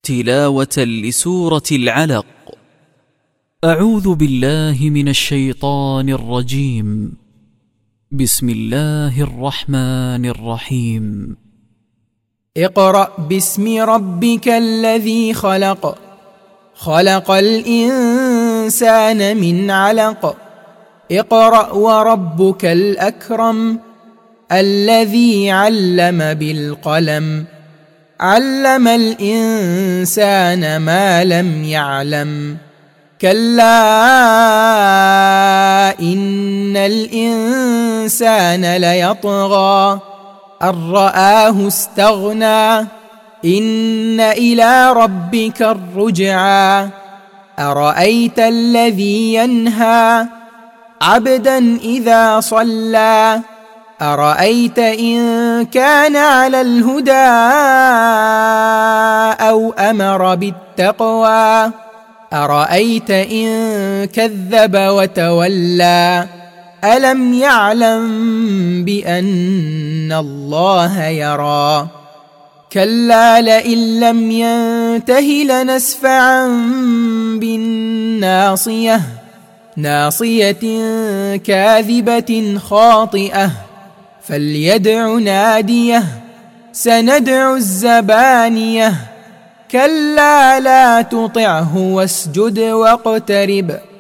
تلاوة لسورة العلق. أعوذ بالله من الشيطان الرجيم. بسم الله الرحمن الرحيم. اقرأ باسم ربك الذي خلق، خلق الإنسان من علق. اقرأ وربك الأكرم الذي علم بالقلم، علم الإنسان ما لم يعلم. كلا إن الإنسان ليطغى أن رآه استغنى، إن إلى ربك الرجعى. أرأيت الذي ينهى عبدا إذا صلى، أرأيت إن كان على الهدى أو أمر بالتقوى، أرأيت إن كذب وتولى. ألم يعلم بأن الله يرى. كلا لئن لم ينته لنسفعا بالناصية، ناصية كاذبة خاطئة، فليدع ناديه. سندع الزبانية. كلا لا تطعه واسجد واقترب.